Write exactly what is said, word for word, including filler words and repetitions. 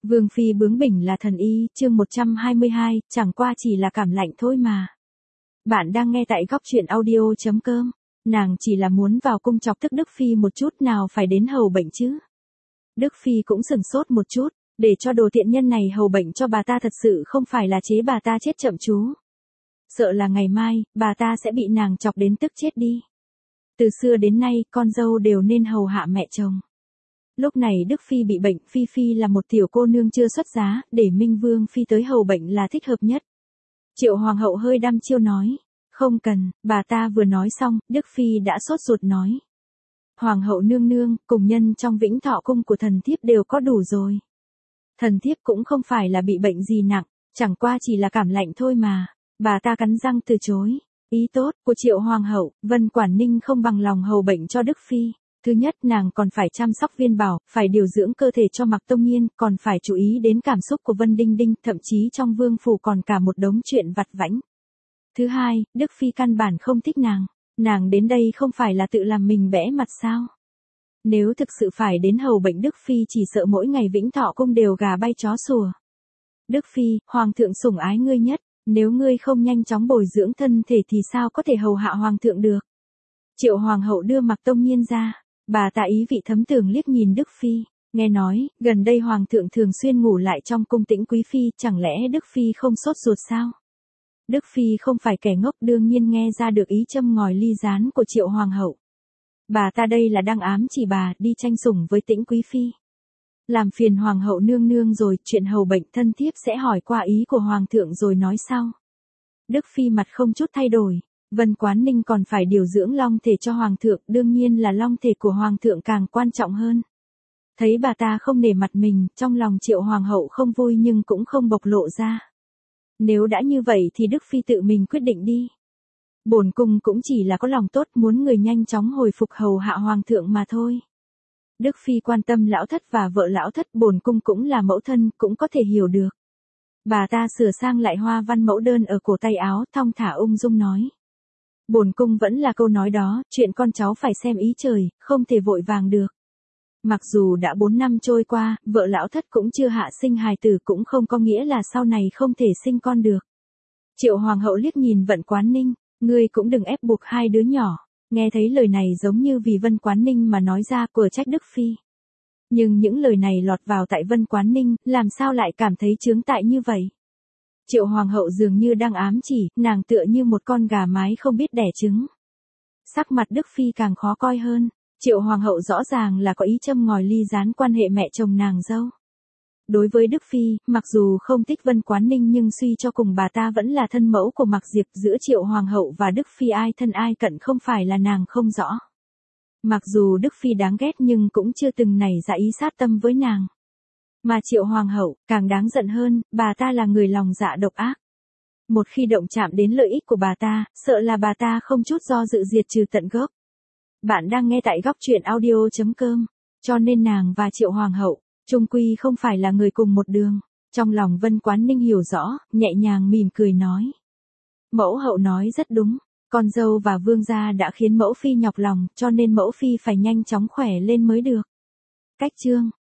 Vương phi bướng bỉnh là thần y, chương một trăm hai mươi hai, chẳng qua chỉ là cảm lạnh thôi mà. Bạn đang nghe tại góc truyện audio chấm com. Nàng chỉ là muốn vào cung chọc tức Đức phi một chút, nào phải đến hầu bệnh chứ. Đức phi cũng sừng sốt một chút, để cho đồ tiện nhân này hầu bệnh cho bà ta thật sự không phải là chế bà ta chết chậm chú. Sợ là ngày mai, bà ta sẽ bị nàng chọc đến tức chết đi. Từ xưa đến nay, con dâu đều nên hầu hạ mẹ chồng. Lúc này Đức phi bị bệnh, Phi Phi là một tiểu cô nương chưa xuất giá, để Minh Vương phi tới hầu bệnh là thích hợp nhất. Triệu hoàng hậu hơi đăm chiêu nói, không cần, bà ta vừa nói xong, Đức phi đã sốt ruột nói. Hoàng hậu nương nương, cùng nhân trong Vĩnh Thọ cung của thần thiếp đều có đủ rồi. Thần thiếp cũng không phải là bị bệnh gì nặng, chẳng qua chỉ là cảm lạnh thôi mà. Bà ta cắn răng từ chối. Ý tốt của Triệu hoàng hậu, Vân Quản Ninh không bằng lòng hầu bệnh cho Đức phi. Thứ nhất, nàng còn phải chăm sóc Viên Bảo, phải điều dưỡng cơ thể cho Mạc Tông Nhiên, còn phải chú ý đến cảm xúc của Vân Đinh Đinh, thậm chí trong vương phủ còn cả một đống chuyện vặt vãnh. Thứ hai, Đức phi căn bản không thích nàng. Nàng đến đây không phải là tự làm mình bẽ mặt sao? Nếu thực sự phải đến hầu bệnh Đức phi, chỉ sợ mỗi ngày Vĩnh Thọ cung đều gà bay chó sủa. Đức phi, hoàng thượng sủng ái ngươi nhất, nếu ngươi không nhanh chóng bồi dưỡng thân thể thì sao có thể hầu hạ hoàng thượng được? Triệu hoàng hậu đưa Mạc Tông Nhiên ra. Bà ta ý vị thấm tường liếc nhìn Đức phi, nghe nói, gần đây hoàng thượng thường xuyên ngủ lại trong cung Tĩnh Quý phi, chẳng lẽ Đức phi không sốt ruột sao? Đức phi không phải kẻ ngốc, đương nhiên nghe ra được ý châm ngòi ly gián của Triệu hoàng hậu. Bà ta đây là đang ám chỉ bà đi tranh sủng với Tĩnh Quý phi. Làm phiền hoàng hậu nương nương rồi, chuyện hầu bệnh thân thiếp sẽ hỏi qua ý của hoàng thượng rồi nói sau. Đức phi mặt không chút thay đổi. Vân Quán Ninh còn phải điều dưỡng long thể cho hoàng thượng, đương nhiên là long thể của hoàng thượng càng quan trọng hơn. Thấy bà ta không nể mặt mình, trong lòng Triệu hoàng hậu không vui nhưng cũng không bộc lộ ra. Nếu đã như vậy thì Đức phi tự mình quyết định đi. Bổn cung cũng chỉ là có lòng tốt, muốn người nhanh chóng hồi phục hầu hạ hoàng thượng mà thôi. Đức phi quan tâm lão thất và vợ lão thất, bổn cung cũng là mẫu thân, cũng có thể hiểu được. Bà ta sửa sang lại hoa văn mẫu đơn ở cổ tay áo, thong thả ung dung nói. Bổn cung vẫn là câu nói đó, chuyện con cháu phải xem ý trời, không thể vội vàng được. Mặc dù đã bốn năm trôi qua, vợ lão thất cũng chưa hạ sinh hài tử, cũng không có nghĩa là sau này không thể sinh con được. Triệu hoàng hậu liếc nhìn Vân Quán Ninh, ngươi cũng đừng ép buộc hai đứa nhỏ. Nghe thấy lời này giống như vì Vân Quán Ninh mà nói ra, của trách Đức phi. Nhưng những lời này lọt vào tại Vân Quán Ninh, làm sao lại cảm thấy chướng tại như vậy? Triệu hoàng hậu dường như đang ám chỉ, nàng tựa như một con gà mái không biết đẻ trứng. Sắc mặt Đức phi càng khó coi hơn. Triệu hoàng hậu rõ ràng là có ý châm ngòi ly gián quan hệ mẹ chồng nàng dâu. Đối với Đức phi, mặc dù không thích Vân Quán Ninh nhưng suy cho cùng bà ta vẫn là thân mẫu của Mạc Diệp, giữa Triệu hoàng hậu và Đức phi ai thân ai cận không phải là nàng không rõ. Mặc dù Đức phi đáng ghét nhưng cũng chưa từng nảy ra ý sát tâm với nàng. Mà Triệu hoàng hậu, càng đáng giận hơn, bà ta là người lòng dạ độc ác. Một khi động chạm đến lợi ích của bà ta, sợ là bà ta không chút do dự diệt trừ tận gốc. Bạn đang nghe tại góc truyện audio chấm com. Cho nên nàng và Triệu hoàng hậu, chung quy không phải là người cùng một đường. Trong lòng Vân Quán Ninh hiểu rõ, nhẹ nhàng mỉm cười nói. Mẫu hậu nói rất đúng, con dâu và vương gia đã khiến mẫu phi nhọc lòng, cho nên mẫu phi phải nhanh chóng khỏe lên mới được. Cách chương.